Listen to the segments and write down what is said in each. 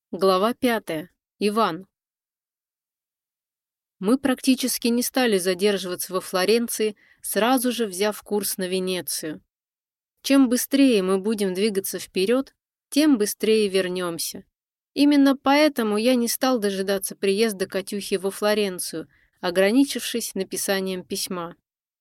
Глава 5. Иван. Мы практически не стали задерживаться во Флоренции, сразу же взяв курс на Венецию. Чем быстрее мы будем двигаться вперед, тем быстрее вернемся. Именно поэтому я не стал дожидаться приезда Катюхи во Флоренцию, ограничившись написанием письма.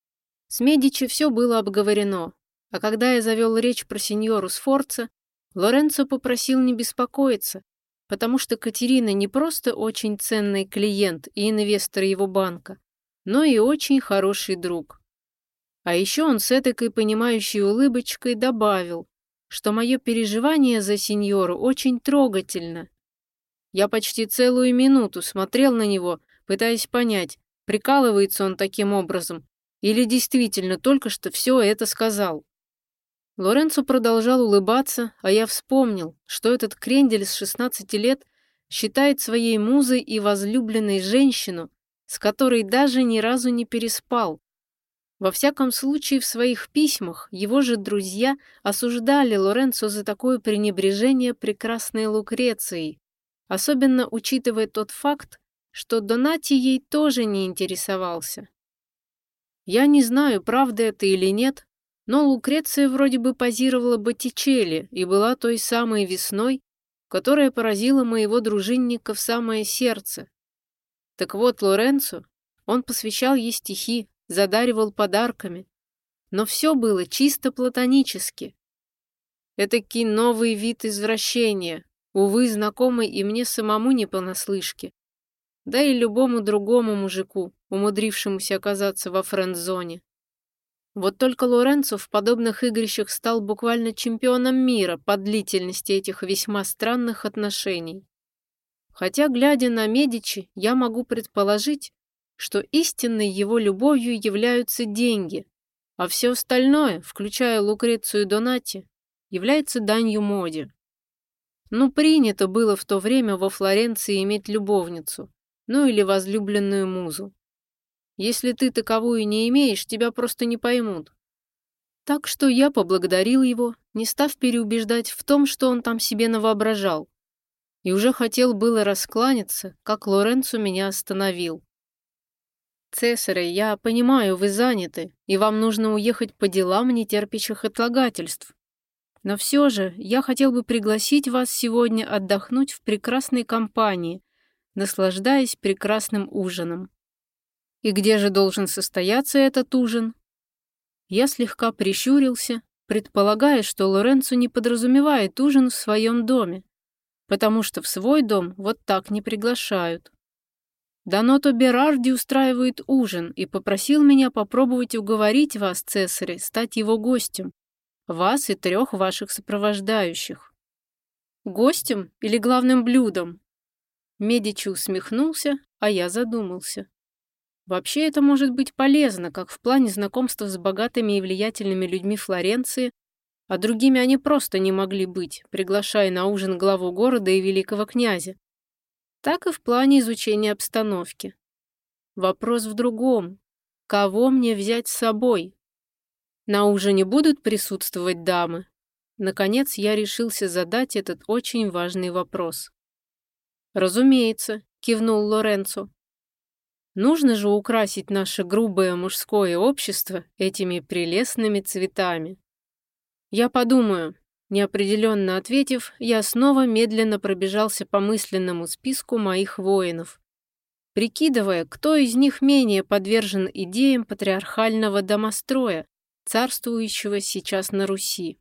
С Медичи все было обговорено, а когда я завел речь про сеньору Сфорца, Лоренцо попросил не беспокоиться, потому что Катерина не просто очень ценный клиент и инвестор его банка, но и очень хороший друг. А еще он с этакой понимающей улыбочкой добавил, что мое переживание за сеньору очень трогательно. Я почти целую минуту смотрел на него, пытаясь понять, прикалывается он таким образом или действительно только что все это сказал. Лоренцо продолжал улыбаться, а я вспомнил, что этот крендель с 16 лет считает своей музой и возлюбленной женщину, с которой даже ни разу не переспал. Во всяком случае, в своих письмах его же друзья осуждали Лоренцо за такое пренебрежение прекрасной Лукрецией, особенно учитывая тот факт, что Донати ей тоже не интересовался. Я не знаю, правда это или нет, но Лукреция вроде бы позировала Боттичелли и была той самой весной, которая поразила моего дружинника в самое сердце. Так вот, Лоренцо, он посвящал ей стихи, задаривал подарками, но все было чисто платонически. Этакий новый вид извращения, увы, знакомый и мне самому не понаслышке, да и любому другому мужику, умудрившемуся оказаться во френд-зоне. Вот только Лоренцо в подобных игрищах стал буквально чемпионом мира по длительности этих весьма странных отношений. Хотя, глядя на Медичи, я могу предположить, что истинной его любовью являются деньги, а все остальное, включая Лукрецию и Донати, является данью моде. Ну, принято было в то время во Флоренции иметь любовницу, ну или возлюбленную музу. Если ты таковую не имеешь, тебя просто не поймут. Так что я поблагодарил его, не став переубеждать в том, что он там себе навоображал. И уже хотел было раскланяться, как Лоренцо меня остановил. «Цесаре, я понимаю, вы заняты, и вам нужно уехать по делам, не терпящих отлагательств. Но все же я хотел бы пригласить вас сегодня отдохнуть в прекрасной компании, наслаждаясь прекрасным ужином». «И где же должен состояться этот ужин?» Я слегка прищурился, предполагая, что Лоренцо не подразумевает ужин в своем доме, потому что в свой дом вот так не приглашают. Доното Берарди устраивает ужин и попросил меня попробовать уговорить вас, цесаре, стать его гостем, вас и 3 ваших сопровождающих. Гостем или главным блюдом? Медичи усмехнулся, а я задумался. Вообще это может быть полезно, как в плане знакомства с богатыми и влиятельными людьми Флоренции, а другими они просто не могли быть, приглашая на ужин главу города и великого князя, так и в плане изучения обстановки. Вопрос в другом. Кого мне взять с собой? На ужине будут присутствовать дамы? Наконец я решился задать этот очень важный вопрос. «Разумеется», — кивнул Лоренцо. Нужно же украсить наше грубое мужское общество этими прелестными цветами. Я подумаю. Неопределенно ответив, я снова медленно пробежался по мысленному списку моих воинов, прикидывая, кто из них менее подвержен идеям патриархального домостроя, царствующего сейчас на Руси.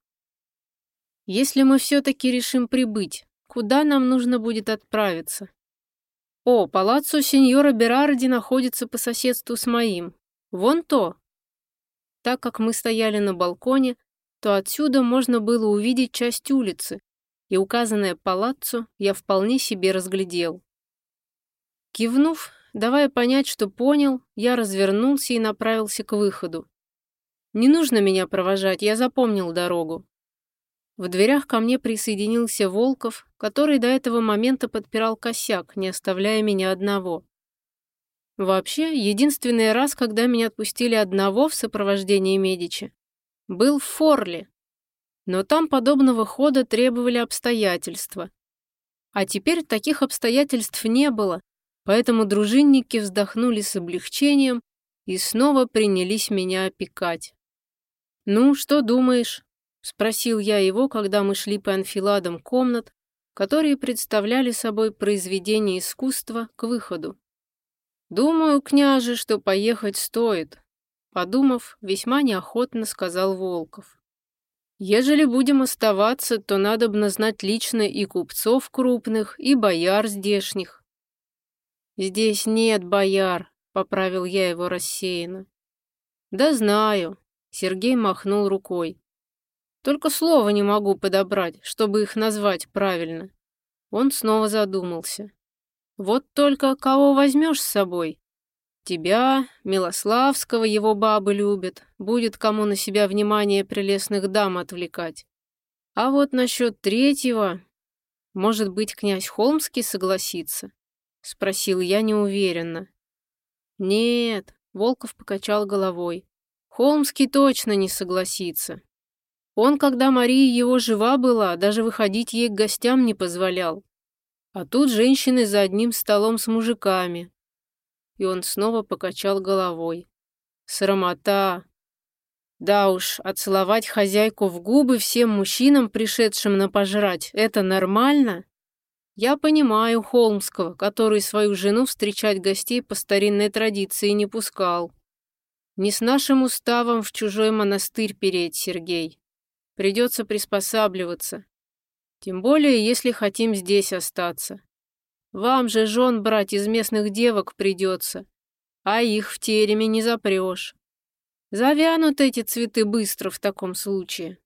Если мы все-таки решим прибыть, куда нам нужно будет отправиться? О, палаццо сеньора Берарди находится по соседству с моим. Вон то. Так как мы стояли на балконе, то отсюда можно было увидеть часть улицы, и указанное палаццо я вполне себе разглядел. Кивнув, давая понять, что понял, я развернулся и направился к выходу. Не нужно меня провожать, я запомнил дорогу. В дверях ко мне присоединился Волков, который до этого момента подпирал косяк, не оставляя меня одного. Вообще, единственный раз, когда меня отпустили одного в сопровождении Медичи, был в Форле, но там подобного хода требовали обстоятельства. А теперь таких обстоятельств не было, поэтому дружинники вздохнули с облегчением и снова принялись меня опекать. «Ну, что думаешь?» — спросил я его, когда мы шли по анфиладам комнат, которые представляли собой произведение искусства, к выходу. «Думаю, княже, что поехать стоит», — подумав, весьма неохотно сказал Волков. «Ежели будем оставаться, то надобно знать лично и купцов крупных, и бояр здешних». «Здесь нет бояр», — поправил я его рассеянно. «Да знаю», — Сергей махнул рукой. «Только слова не могу подобрать, чтобы их назвать правильно». Он снова задумался. «Вот только кого возьмешь с собой? Тебя, Милославского его бабы любят, будет кому на себя внимание прелестных дам отвлекать. А вот насчет третьего, может быть, князь Холмский согласится?» — спросил я неуверенно. «Нет», — Волков покачал головой, — «Холмский точно не согласится. Он, когда Мария его жива была, даже выходить ей к гостям не позволял. А тут женщины за одним столом с мужиками». И он снова покачал головой. «Срамота. Да уж, отцеловать хозяйку в губы всем мужчинам, пришедшим на пожрать, это нормально? Я понимаю Холмского, который свою жену встречать гостей по старинной традиции не пускал. Не с нашим уставом в чужой монастырь переть, Сергей. Придется приспосабливаться. Тем более, если хотим здесь остаться. Вам же жен брать из местных девок придется, а их в тереме не запрешь. Завянут эти цветы быстро в таком случае».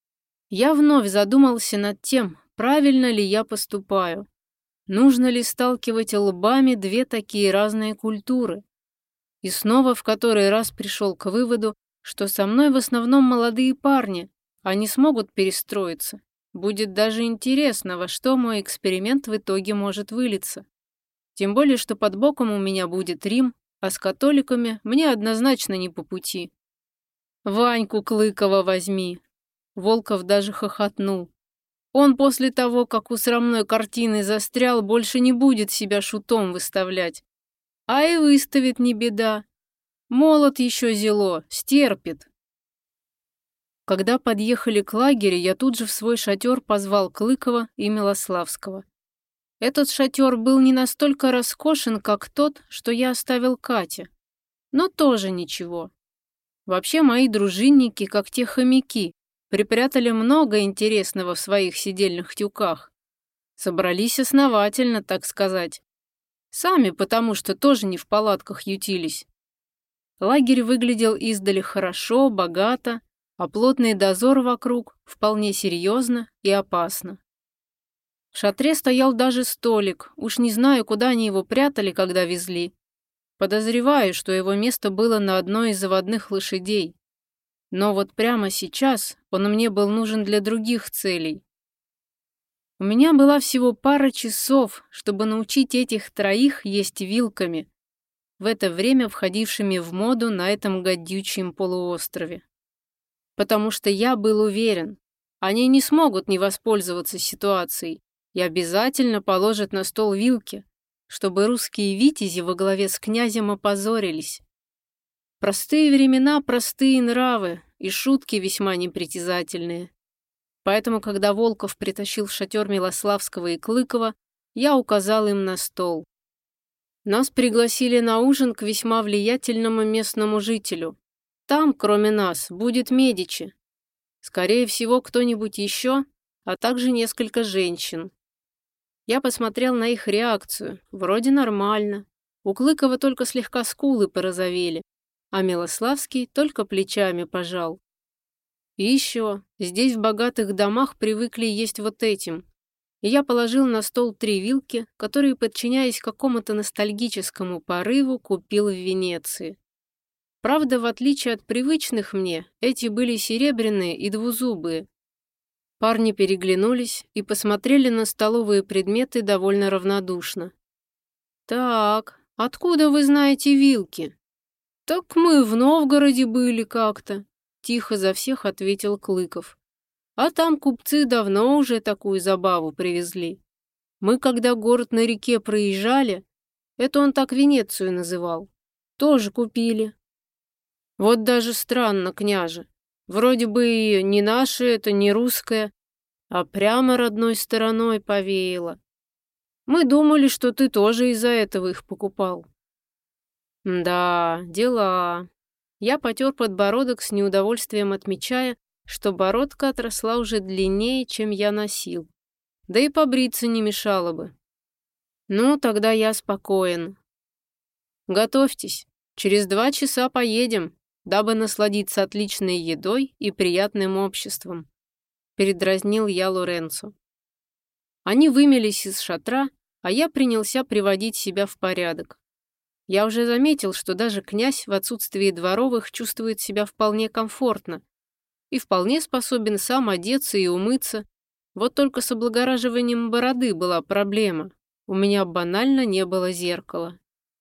Я вновь задумался над тем, правильно ли я поступаю. Нужно ли сталкивать лбами две такие разные культуры? И снова в который раз пришел к выводу, что со мной в основном молодые парни, они смогут перестроиться. Будет даже интересно, во что мой эксперимент в итоге может вылиться. Тем более, что под боком у меня будет Рим, а с католиками мне однозначно не по пути. «Ваньку Клыкова возьми!» Волков даже хохотнул. «Он после того, как у срамной картины застрял, больше не будет себя шутом выставлять. А и выставит не беда. Молод еще зело, стерпит». Когда подъехали к лагерю, я тут же в свой шатер позвал Клыкова и Милославского. Этот шатер был не настолько роскошен, как тот, что я оставил Кате, но тоже ничего. Вообще мои дружинники, как те хомяки, припрятали много интересного в своих сидельных тюках. Собрались основательно, так сказать. Сами, потому что тоже не в палатках ютились. Лагерь выглядел издали хорошо, богато, а плотный дозор вокруг вполне серьезно и опасно. В шатре стоял даже столик, уж не знаю, куда они его прятали, когда везли. Подозреваю, что его место было на одной из заводных лошадей. Но вот прямо сейчас он мне был нужен для других целей. У меня была всего пара часов, чтобы научить этих троих есть вилками, в это время входившими в моду на этом гадючем полуострове. Потому что я был уверен, они не смогут не воспользоваться ситуацией и обязательно положат на стол вилки, чтобы русские витязи во главе с князем опозорились. Простые времена, простые нравы и шутки весьма непритязательные. Поэтому, когда Волков притащил в шатер Милославского и Клыкова, я указал им на стол. Нас пригласили на ужин к весьма влиятельному местному жителю. Там, кроме нас, будет Медичи. Скорее всего, кто-нибудь еще, а также несколько женщин. Я посмотрел на их реакцию. Вроде нормально. У Клыкова только слегка скулы порозовели, а Милославский только плечами пожал. И еще, здесь в богатых домах привыкли есть вот этим. И я положил на стол 3 вилки, которые, подчиняясь какому-то ностальгическому порыву, купил в Венеции. Правда, в отличие от привычных мне, эти были серебряные и двузубые. Парни переглянулись и посмотрели на столовые предметы довольно равнодушно. «Так, откуда вы знаете вилки?» «Так мы в Новгороде были как-то», — тихо за всех ответил Клыков. «А там купцы давно уже такую забаву привезли. Мы, когда город на реке проезжали, это он так Венецию называл, тоже купили. Вот даже странно, княже. Вроде бы и не наше это, не русское, а прямо родной стороной повеяло. Мы думали, что ты тоже из-за этого их покупал. Да, дела. Я потер подбородок с неудовольствием, отмечая, что бородка отросла уже длиннее, чем я носил. Да и побриться не мешало бы. Ну, тогда я спокоен. Готовьтесь, через 2 часа поедем, дабы насладиться отличной едой и приятным обществом. Передразнил я Лоренцо. Они вымелись из шатра, а я принялся приводить себя в порядок. Я уже заметил, что даже князь в отсутствии дворовых чувствует себя вполне комфортно и вполне способен сам одеться и умыться. Вот только с облагораживанием бороды была проблема. У меня банально не было зеркала.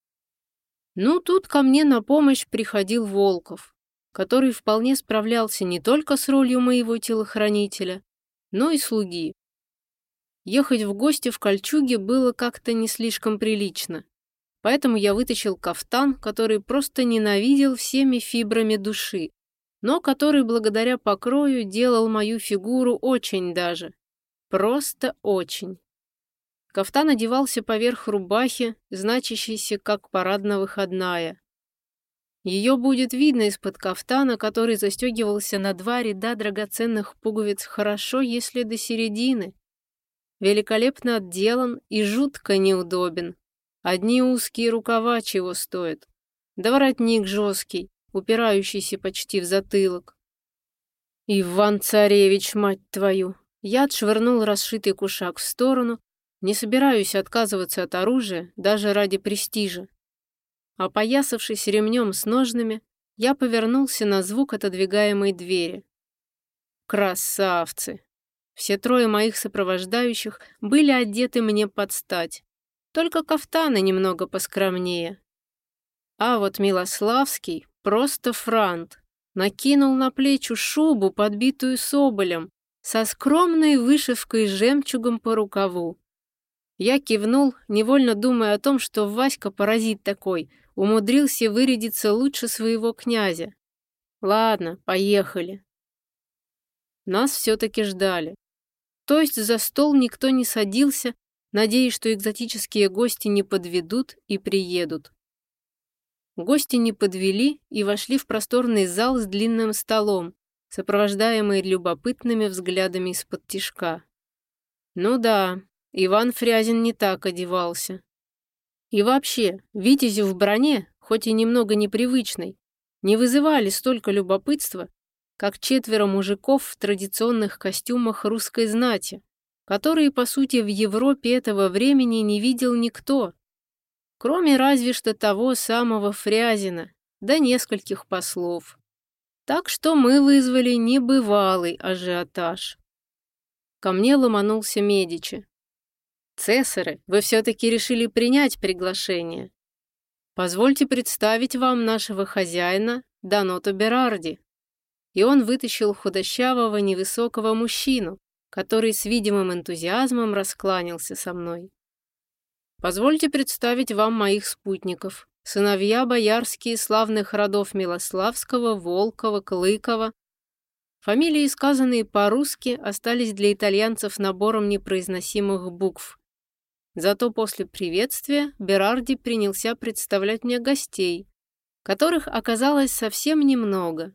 Ну, тут ко мне на помощь приходил Волков, который вполне справлялся не только с ролью моего телохранителя, но и слуги. Ехать в гости в кольчуге было как-то не слишком прилично, поэтому я вытащил кафтан, который просто ненавидел всеми фибрами души, но который благодаря покрою делал мою фигуру очень даже. Просто очень. Кафтан одевался поверх рубахи, значащейся как парадно-выходная. Ее будет видно из-под кафтана, который застегивался на 2 ряда драгоценных пуговиц хорошо, если до середины. Великолепно отделан и жутко неудобен. Одни узкие рукава чего стоят. Да воротник жесткий, упирающийся почти в затылок. Иван-царевич, мать твою! Я отшвырнул расшитый кушак в сторону. Не собираюсь отказываться от оружия, даже ради престижа. Опоясавшись ремнем с ножными, я повернулся на звук отодвигаемой двери. Красавцы! Все 3 моих сопровождающих были одеты мне под стать, только кафтаны немного поскромнее. А вот Милославский просто франт. Накинул на плечи шубу, подбитую соболем, со скромной вышивкой жемчугом по рукаву. Я кивнул, невольно думая о том, что Васька, паразит такой, умудрился вырядиться лучше своего князя. Ладно, поехали. Нас все-таки ждали. То есть за стол никто не садился, надеясь, что экзотические гости не подведут и приедут. Гости не подвели и вошли в просторный зал с длинным столом, сопровождаемые любопытными взглядами из-под тишка. Ну да, Иван Фрязин не так одевался. И вообще, витязю в броне, хоть и немного непривычной, не вызывали столько любопытства, как 4 мужиков в традиционных костюмах русской знати, которые, по сути, в Европе этого времени не видел никто, кроме разве что того самого Фрязина, да нескольких послов. Так что мы вызвали небывалый ажиотаж. Ко мне ломанулся Медичи. «Цесары, вы все-таки решили принять приглашение. Позвольте представить вам нашего хозяина Даното Берарди». И он вытащил худощавого невысокого мужчину, который с видимым энтузиазмом раскланялся со мной. «Позвольте представить вам моих спутников, сыновья боярские славных родов Милославского, Волкова, Клыкова». Фамилии, сказанные по-русски, остались для итальянцев набором непроизносимых букв. Зато после приветствия Берарди принялся представлять мне гостей, которых оказалось совсем немного.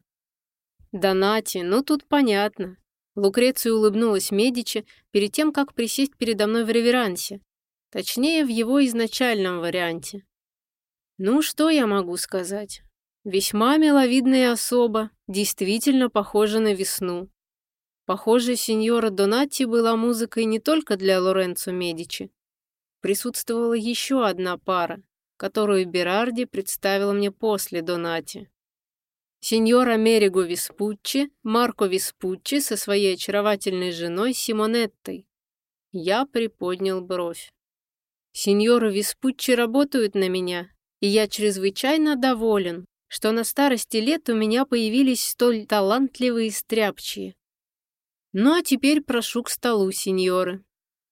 Донати, ну тут понятно. Лукреция улыбнулась Медичи перед тем, как присесть передо мной в реверансе. Точнее, в его изначальном варианте. Ну, что я могу сказать? Весьма миловидная особа, действительно похожа на весну. Похоже, сеньора Донати была музыкой не только для Лоренцо Медичи. Присутствовала еще одна пара, которую Берарди представила мне после Донати. Сеньор Америго Веспуччи, Марко Веспуччи со своей очаровательной женой Симонеттой. Я приподнял бровь. Сеньоры Веспуччи работают на меня, и я чрезвычайно доволен, что на старости лет у меня появились столь талантливые стряпчие. Ну а теперь прошу к столу, сеньоры.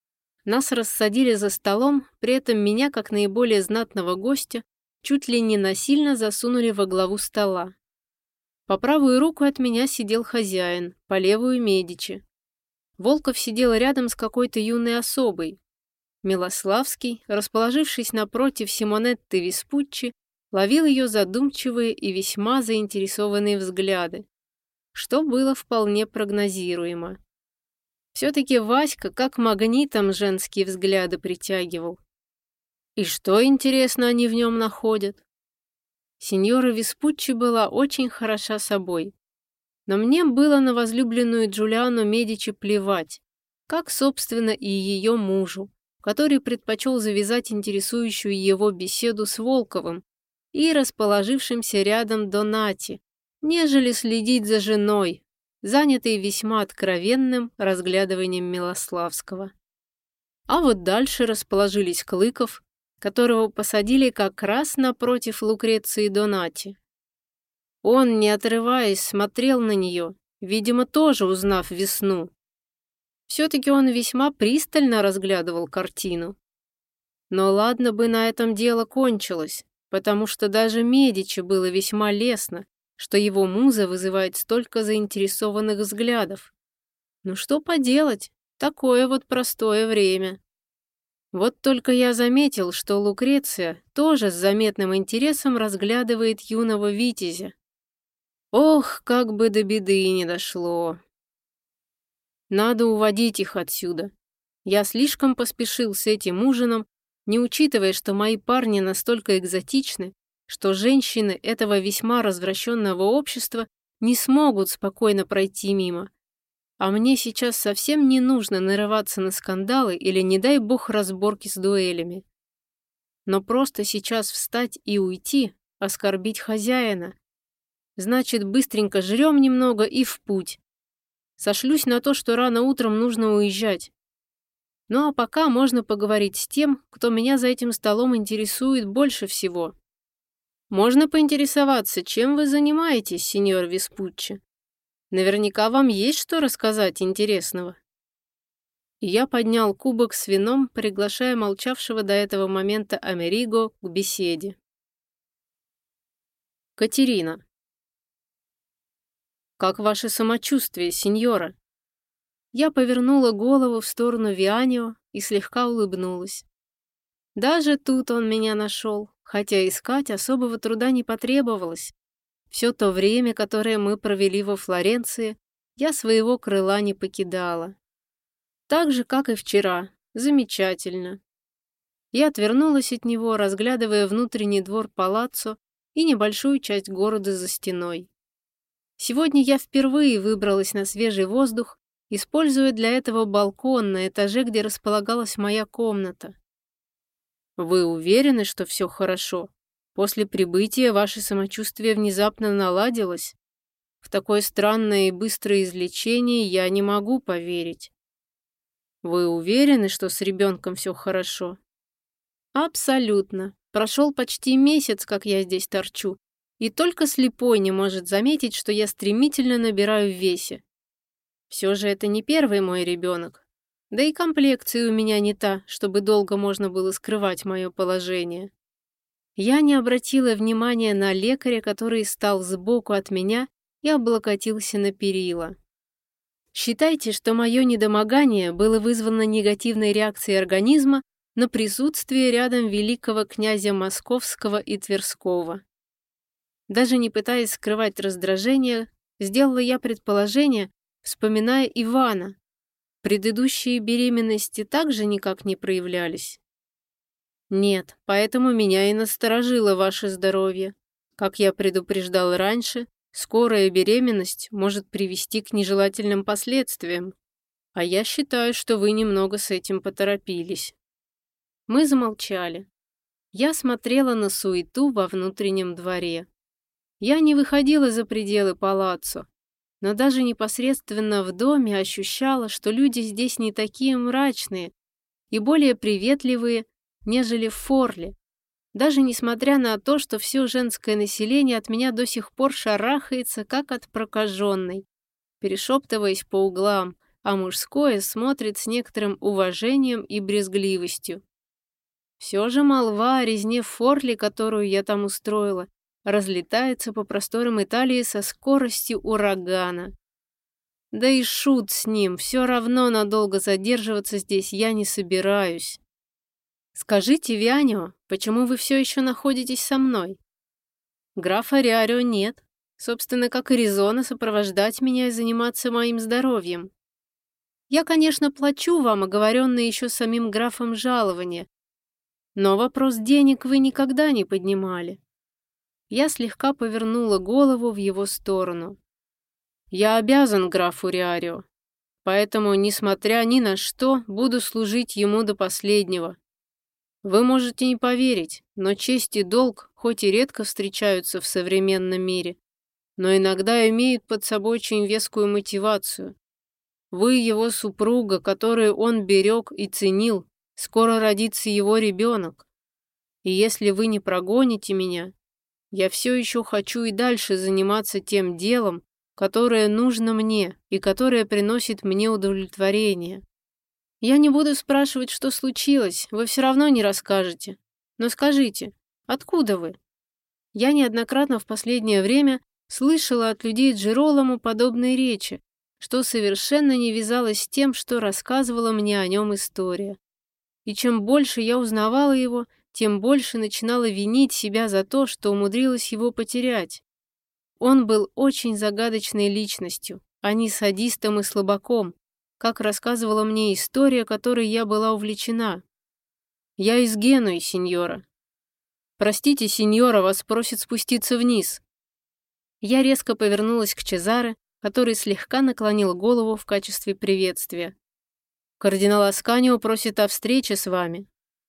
Нас рассадили за столом, при этом меня, как наиболее знатного гостя, чуть ли не насильно засунули во главу стола. По правую руку от меня сидел хозяин, по левую — Медичи. Волков сидел рядом с какой-то юной особой. Милославский, расположившись напротив Симонетты Веспуччи, ловил ее задумчивые и весьма заинтересованные взгляды, что было вполне прогнозируемо. Все-таки Васька как магнитом женские взгляды притягивал. И что, интересно, они в нем находят? Синьора Веспуччи была очень хороша собой. Но мне было на возлюбленную Джулиану Медичи плевать, как, собственно, и ее мужу, который предпочел завязать интересующую его беседу с Волковым и расположившимся рядом Донати, нежели следить за женой, занятой весьма откровенным разглядыванием Милославского. А вот дальше расположились Клыков, которого посадили как раз напротив Лукреции Донати. Он, не отрываясь, смотрел на нее, видимо, тоже узнав весну. Все-таки он весьма пристально разглядывал картину. Но ладно бы на этом дело кончилось, потому что даже Медичи было весьма лестно, что его муза вызывает столько заинтересованных взглядов. Ну что поделать, такое вот простое время. Вот только я заметил, что Лукреция тоже с заметным интересом разглядывает юного витязя. Ох, как бы до беды не дошло. Надо уводить их отсюда. Я слишком поспешил с этим ужином, не учитывая, что мои парни настолько экзотичны, что женщины этого весьма развращенного общества не смогут спокойно пройти мимо. А мне сейчас совсем не нужно нарываться на скандалы или, не дай бог, разборки с дуэлями. Но просто сейчас встать и уйти, оскорбить хозяина. Значит, быстренько жрем немного и в путь. Сошлюсь на то, что рано утром нужно уезжать. Ну а пока можно поговорить с тем, кто меня за этим столом интересует больше всего. Можно поинтересоваться, чем вы занимаетесь, сеньор Веспуччи? Наверняка вам есть что рассказать интересного. И я поднял кубок с вином, приглашая молчавшего до этого момента Америго к беседе. Катерина. «Как ваше самочувствие, сеньора?» Я повернула голову в сторону Вианио и слегка улыбнулась. Даже тут он меня нашел, хотя искать особого труда не потребовалось. Все то время, которое мы провели во Флоренции, я своего крыла не покидала. Так же, как и вчера. Замечательно. Я отвернулась от него, разглядывая внутренний двор палаццо и небольшую часть города за стеной. Сегодня я впервые выбралась на свежий воздух, используя для этого балкон на этаже, где располагалась моя комната. Вы уверены, что все хорошо? После прибытия ваше самочувствие внезапно наладилось? В такое странное и быстрое излечение я не могу поверить. Вы уверены, что с ребенком все хорошо? Абсолютно. Прошел почти месяц, как я здесь торчу, и только слепой не может заметить, что я стремительно набираю в весе. Все же это не первый мой ребенок. Да и комплекция у меня не та, чтобы долго можно было скрывать мое положение. Я не обратила внимания на лекаря, который стал сбоку от меня и облокотился на перила. Считайте, что мое недомогание было вызвано негативной реакцией организма на присутствие рядом великого князя Московского и Тверского. Даже не пытаясь скрывать раздражение, сделала я предположение, вспоминая Ивана. Предыдущие беременности также никак не проявлялись. Нет, поэтому меня и насторожило ваше здоровье. Как я предупреждал раньше, скорая беременность может привести к нежелательным последствиям. А я считаю, что вы немного с этим поторопились. Мы замолчали. Я смотрела на суету во внутреннем дворе. Я не выходила за пределы палаццо, но даже непосредственно в доме ощущала, что люди здесь не такие мрачные и более приветливые, нежели в Форле, даже несмотря на то, что все женское население от меня до сих пор шарахается, как от прокаженной, перешептываясь по углам, а мужское смотрит с некоторым уважением и брезгливостью. Все же молва о резне в Форли, которую я там устроила, разлетается по просторам Италии со скоростью урагана. Да и шут с ним, все равно надолго задерживаться здесь я не собираюсь. Скажите, Вианио, почему вы все еще находитесь со мной? Графа Риарио нет. Собственно, как и резона сопровождать меня и заниматься моим здоровьем. Я, конечно, плачу вам оговоренное еще самим графом жалование, но вопрос денег вы никогда не поднимали. Я слегка повернула голову в его сторону. Я обязан графу Риарио, поэтому, несмотря ни на что, буду служить ему до последнего. Вы можете не поверить, но честь и долг хоть и редко встречаются в современном мире, но иногда имеют под собой очень вескую мотивацию. Вы его супруга, которую он берег и ценил, скоро родится его ребенок. И если вы не прогоните меня, я все еще хочу и дальше заниматься тем делом, которое нужно мне и которое приносит мне удовлетворение. Я не буду спрашивать, что случилось, вы все равно не расскажете. Но скажите, откуда вы? Я неоднократно в последнее время слышала от людей Джеролому подобные речи, что совершенно не вязалось с тем, что рассказывала мне о нем история. И чем больше я узнавала его, тем больше начинала винить себя за то, что умудрилась его потерять. Он был очень загадочной личностью, а не садистом и слабаком, как рассказывала мне история, которой я была увлечена. Я из Генуи, сеньора. Простите, сеньора, вас просит спуститься вниз. Я резко повернулась к Чезаре, который слегка наклонил голову в качестве приветствия. Кардинал Асканио просит о встрече с вами.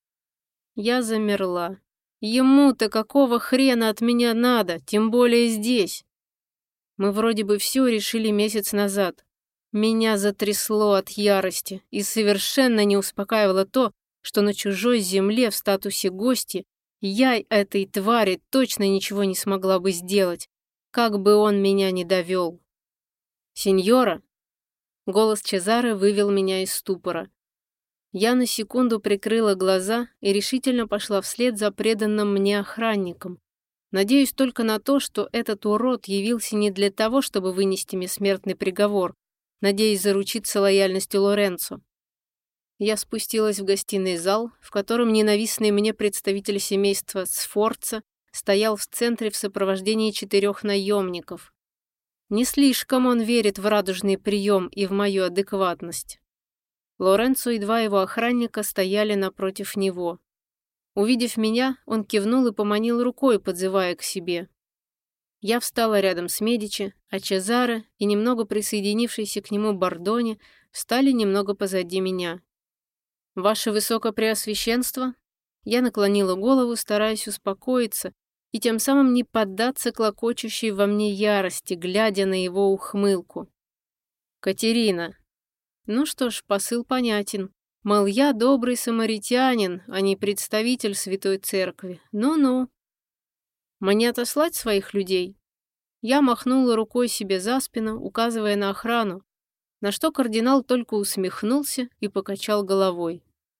Я замерла. Ему-то какого хрена от меня надо, тем более здесь? Мы вроде бы все решили месяц назад. Меня затрясло от ярости и совершенно не успокаивало то, что на чужой земле в статусе гости я этой твари точно ничего не смогла бы сделать, как бы он меня ни довел. «Сеньора!» Голос Чезаре вывел меня из ступора. Я на секунду прикрыла глаза и решительно пошла вслед за преданным мне охранником. Надеюсь только на то, что этот урод явился не для того, чтобы вынести мне смертный приговор, надеясь заручиться лояльностью Лоренцо. Я спустилась в гостиный зал, в котором ненавистный мне представитель семейства Сфорца стоял в центре в сопровождении 4 наемников. Не слишком он верит в радужный прием и в мою адекватность. Лоренцо и 2 его охранника стояли напротив него. Увидев меня, он кивнул и поманил рукой, подзывая к себе. Я встала рядом с Медичи, а Чезаре и немного присоединившийся к нему Бордони встали немного позади меня. «Ваше Высокопреосвященство?» Я наклонила голову, стараясь успокоиться и тем самым не поддаться клокочущей во мне ярости, глядя на его ухмылку. «Катерина». Ну что ж, посыл понятен. Мол, я добрый самаритянин, а не представитель Святой Церкви. Ну-ну. Мне отослать своих людей? Я махнула рукой себе за спину, указывая на охрану, на что кардинал только усмехнулся и покачал головой.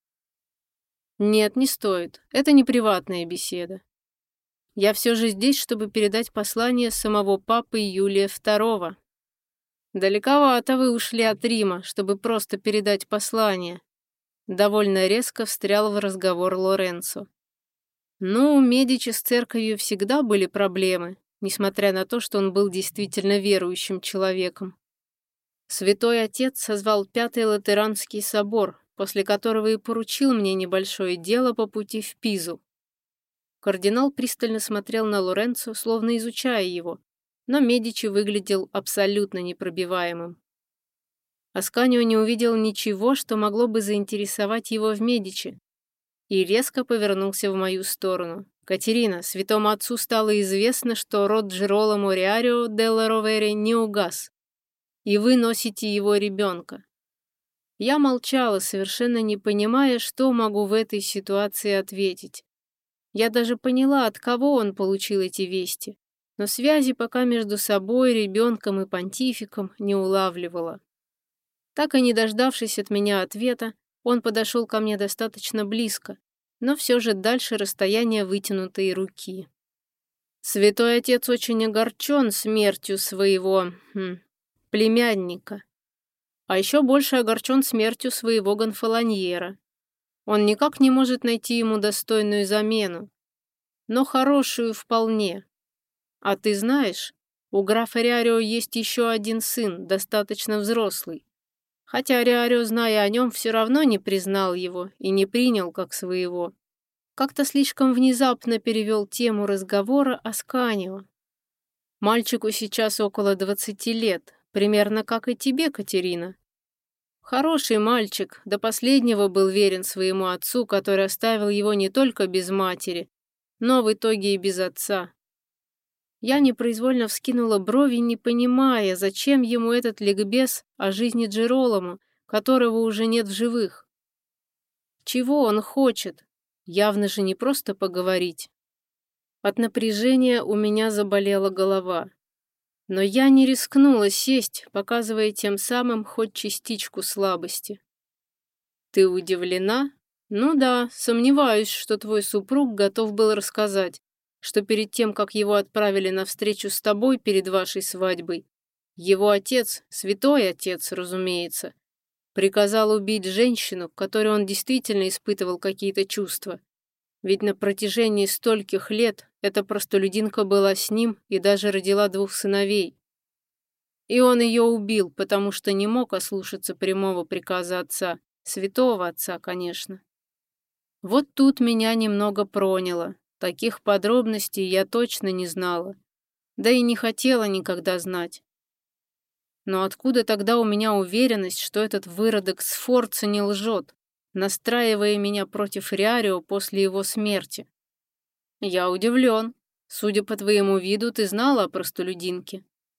Нет, не стоит. Это не приватная беседа. Я все же здесь, чтобы передать послание самого папы Юлия II. Далековато вы ушли от Рима, чтобы просто передать послание. Довольно резко встрял в разговор Лоренцо. Ну, у Медичи с церковью всегда были проблемы, несмотря на то, что он был действительно верующим человеком. Святой Отец созвал 5-й Латеранский собор, после которого и поручил мне небольшое дело по пути в Пизу. Кардинал пристально смотрел на Лоренцо, словно изучая его, но Медичи выглядел абсолютно непробиваемым. Асканио не увидел ничего, что могло бы заинтересовать его в Медичи, и резко повернулся в мою сторону. «Катерина, святому отцу стало известно, что род Джероламо Риарио делла Ровери не угас, и вы носите его ребенка». Я молчала, совершенно не понимая, что могу в этой ситуации ответить. Я даже поняла, от кого он получил эти вести, но связи пока между собой, ребенком и понтификом не улавливала. Так и не дождавшись от меня ответа, он подошел ко мне достаточно близко, но все же дальше расстояния вытянутой руки. Святой отец очень огорчен смертью своего племянника, а еще больше огорчен смертью своего гонфолоньера. Он никак не может найти ему достойную замену, но хорошую вполне. А ты знаешь, у графа Риарио есть еще один сын, достаточно взрослый. Хотя Риарио, зная о нем, все равно не признал его и не принял как своего. Как-то слишком внезапно перевел тему разговора о Сканио. Мальчику сейчас около 20 лет, примерно как и тебе, Катерина. Хороший мальчик, до последнего был верен своему отцу, который оставил его не только без матери, но в итоге и без отца. Я непроизвольно вскинула брови, не понимая, зачем ему этот ликбез о жизни Джероломо, которого уже нет в живых. Чего он хочет? Явно же не просто поговорить. От напряжения у меня заболела голова. Но я не рискнула сесть, показывая тем самым хоть частичку слабости. Ты удивлена? Ну да, сомневаюсь, что твой супруг готов был рассказать, что перед тем, как его отправили на встречу с тобой перед вашей свадьбой, его отец, святой отец, разумеется, приказал убить женщину, к которой он действительно испытывал какие-то чувства. Ведь на протяжении стольких лет эта простолюдинка была с ним и даже родила 2 сыновей. И он ее убил, потому что не мог ослушаться прямого приказа отца, святого отца, конечно. Вот тут меня немного проняло. Таких подробностей я точно не знала. Да и не хотела никогда знать. Но откуда тогда у меня уверенность, что этот выродок Сфорца не лжет, настраивая меня против Риарио после его смерти? Я удивлен. Судя по твоему виду, ты знала о простолюдинке.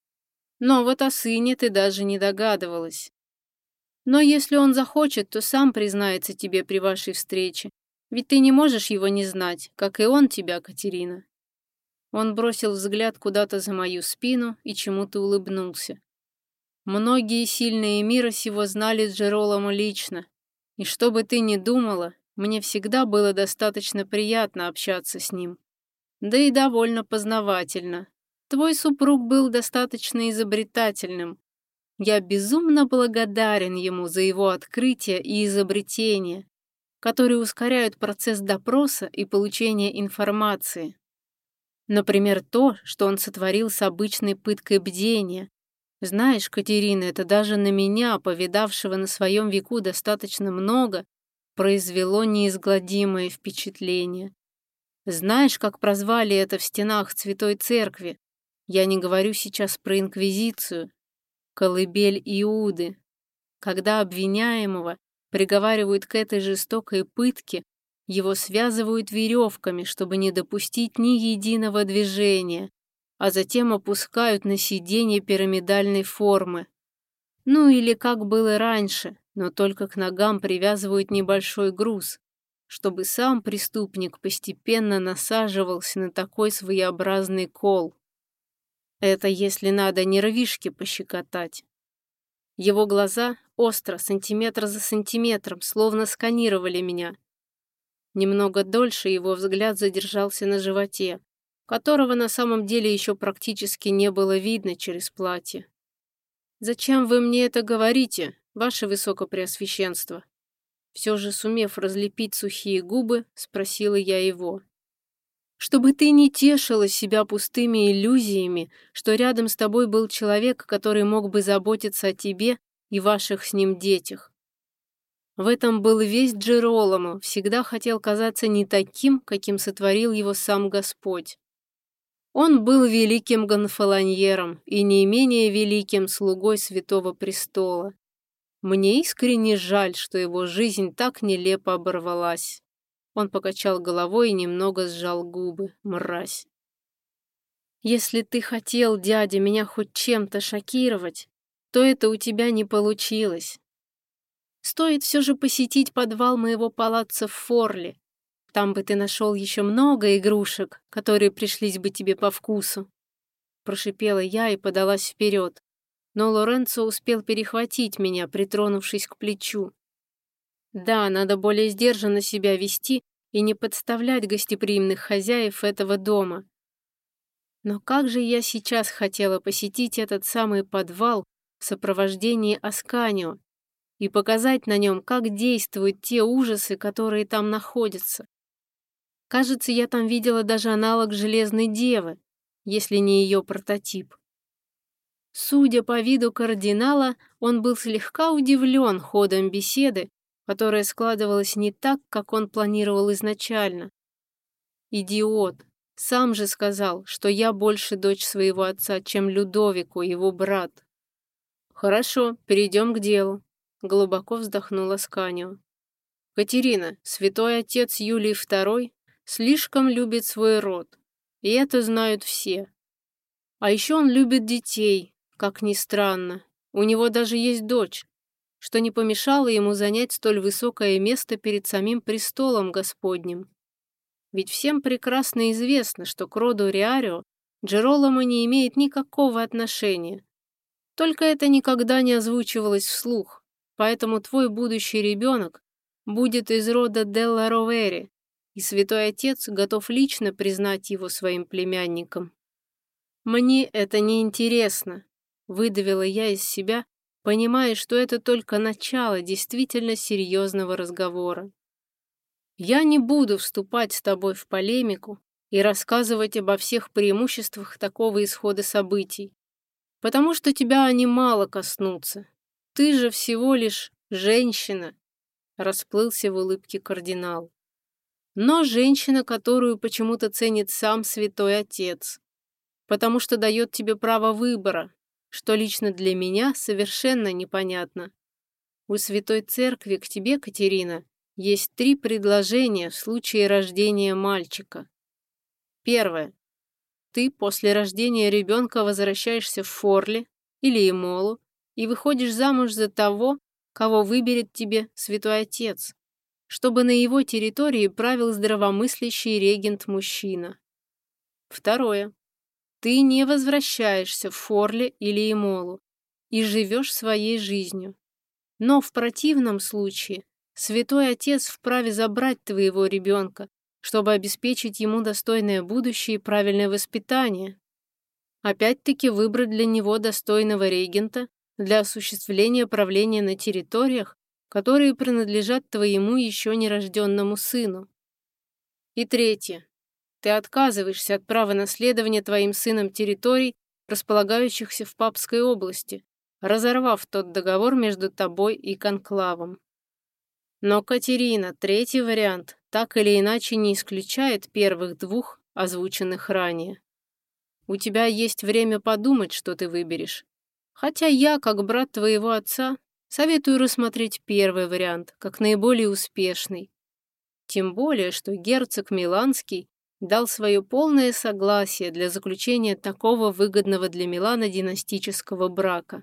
Но вот о сыне ты даже не догадывалась. Но если он захочет, то сам признается тебе при вашей встрече. Ведь ты не можешь его не знать, как и он тебя, Катерина. Он бросил взгляд куда-то за мою спину и чему-то улыбнулся. Многие сильные мира сего знали Джероломо лично. И что бы ты ни думала, мне всегда было достаточно приятно общаться с ним. Да и довольно познавательно. Твой супруг был достаточно изобретательным. Я безумно благодарен ему за его открытия и изобретения, которые ускоряют процесс допроса и получения информации. Например, то, что он сотворил с обычной пыткой бдения. Знаешь, Катерина, это даже на меня, повидавшего на своем веку достаточно много, произвело неизгладимое впечатление. Знаешь, как прозвали это в стенах Святой Церкви? Я не говорю сейчас про Инквизицию. Колыбель Иуды. Когда обвиняемого приговаривают к этой жестокой пытке, его связывают веревками, чтобы не допустить ни единого движения, а затем опускают на сиденье пирамидальной формы. Ну или как было раньше, но только к ногам привязывают небольшой груз, чтобы сам преступник постепенно насаживался на такой своеобразный кол. Это если надо нервишки пощекотать. Его глаза остро, сантиметр за сантиметром, словно сканировали меня. Немного дольше его взгляд задержался на животе, которого на самом деле еще практически не было видно через платье. «Зачем вы мне это говорите, ваше высокопреосвященство?» Все же, сумев разлепить сухие губы, спросила я его. «Чтобы ты не тешила себя пустыми иллюзиями, что рядом с тобой был человек, который мог бы заботиться о тебе и ваших с ним детях. В этом был весь Джероломо, всегда хотел казаться не таким, каким сотворил его сам Господь. Он был великим гонфолоньером и не менее великим слугой Святого Престола. Мне искренне жаль, что его жизнь так нелепо оборвалась». Он покачал головой и немного сжал губы. Мразь. «Если ты хотел, дядя, меня хоть чем-то шокировать, то это у тебя не получилось. Стоит все же посетить подвал моего палаццо в Форле. Там бы ты нашел еще много игрушек, которые пришлись бы тебе по вкусу». Прошипела я и подалась вперед. но Лоренцо успел перехватить меня, притронувшись к плечу. Да, надо более сдержанно себя вести и не подставлять гостеприимных хозяев этого дома. Но как же я сейчас хотела посетить этот самый подвал в сопровождении Асканио и показать на нем, как действуют те ужасы, которые там находятся. Кажется, я там видела даже аналог Железной Девы, если не ее прототип. Судя по виду кардинала, он был слегка удивлен ходом беседы, которая складывалась не так, как он планировал изначально. Идиот! Сам же сказал, что я больше дочь своего отца, чем Людовико, его брат. Хорошо, перейдем к делу. Глубоко вздохнула Асканио. Катерина, святой отец Юлий II, слишком любит свой род, и это знают все. А еще он любит детей, как ни странно. У него даже есть дочь, что не помешало ему занять столь высокое место перед самим престолом Господним. Ведь всем прекрасно известно, что к роду Риарио Джероломо не имеет никакого отношения. Только это никогда не озвучивалось вслух, поэтому твой будущий ребенок будет из рода Делла Ровери, и святой отец готов лично признать его своим племянником. «Мне это не интересно», — выдавила я из себя, понимая, что это только начало действительно серьезного разговора. «Я не буду вступать с тобой в полемику и рассказывать обо всех преимуществах такого исхода событий, потому что тебя они мало коснутся. Ты же всего лишь женщина», — расплылся в улыбке кардинал. «Но женщина, которую почему-то ценит сам святой отец, потому что дает тебе право выбора, что лично для меня совершенно непонятно. У Святой Церкви к тебе, Катерина, есть 3 предложения в случае рождения мальчика. Первое. Ты после рождения ребенка возвращаешься в Форли или Имолу и выходишь замуж за того, кого выберет тебе Святой Отец, чтобы на его территории правил здравомыслящий регент-мужчина. Второе. Ты не возвращаешься в Форле или Имолу и живешь своей жизнью. Но в противном случае Святой Отец вправе забрать твоего ребенка, чтобы обеспечить ему достойное будущее и правильное воспитание. Опять-таки выбрать для него достойного регента для осуществления правления на территориях, которые принадлежат твоему еще нерожденному сыну. И третье. Ты отказываешься от права наследования твоим сыном территорий, располагающихся в Папской области, разорвав тот договор между тобой и конклавом. Но, Катерина, третий вариант так или иначе не исключает первых 2 озвученных ранее. У тебя есть время подумать, что ты выберешь. Хотя я, как брат твоего отца, советую рассмотреть первый вариант, как наиболее успешный. Тем более, что герцог Миланский дал свое полное согласие для заключения такого выгодного для Милана династического брака.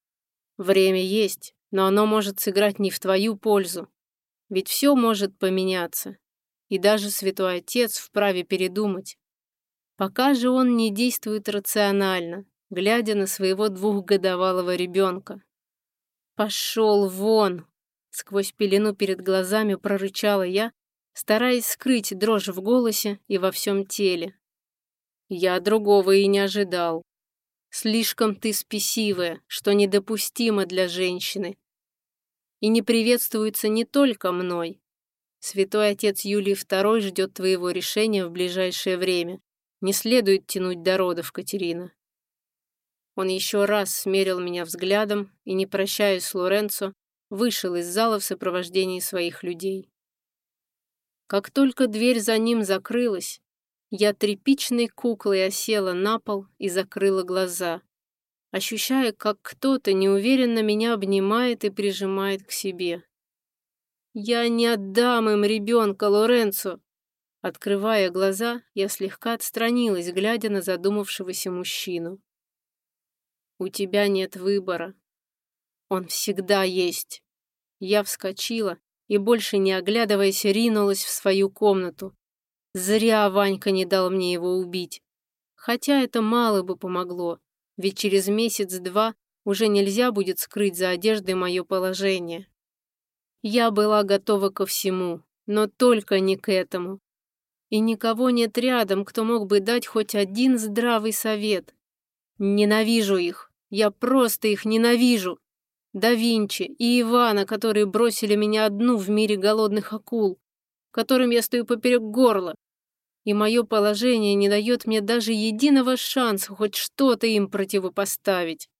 Время есть, но оно может сыграть не в твою пользу. Ведь все может поменяться, и даже святой отец вправе передумать. Пока же он не действует рационально, глядя на своего 2-годовалого ребенка. «Пошел вон!» — сквозь пелену перед глазами прорычала я, стараясь скрыть дрожь в голосе и во всем теле. Я другого и не ожидал. Слишком ты спесивая, что недопустимо для женщины. И не приветствуется не только мной. Святой отец Юлий II ждет твоего решения в ближайшее время. Не следует тянуть до родов, Катерина. Он еще раз смерил меня взглядом и, не прощаясь с Лоренцо, вышел из зала в сопровождении своих людей. Как только дверь за ним закрылась, я тряпичной куклой осела на пол и закрыла глаза, ощущая, как кто-то неуверенно меня обнимает и прижимает к себе. «Я не отдам им ребенка, Лоренцо!» Открывая глаза, я слегка отстранилась, глядя на задумавшегося мужчину. «У тебя нет выбора. Он всегда есть». Я вскочила и, больше не оглядываясь, ринулась в свою комнату. Зря Ванька не дал мне его убить. Хотя это мало бы помогло, ведь через месяц-два уже нельзя будет скрыть за одеждой мое положение. Я была готова ко всему, но только не к этому. И никого нет рядом, кто мог бы дать хоть один здравый совет. Ненавижу их. Я просто их ненавижу. Да Винчи и Ивана, которые бросили меня одну в мире голодных акул, которым я стою поперек горла. И мое положение не дает мне даже единого шанса хоть что-то им противопоставить.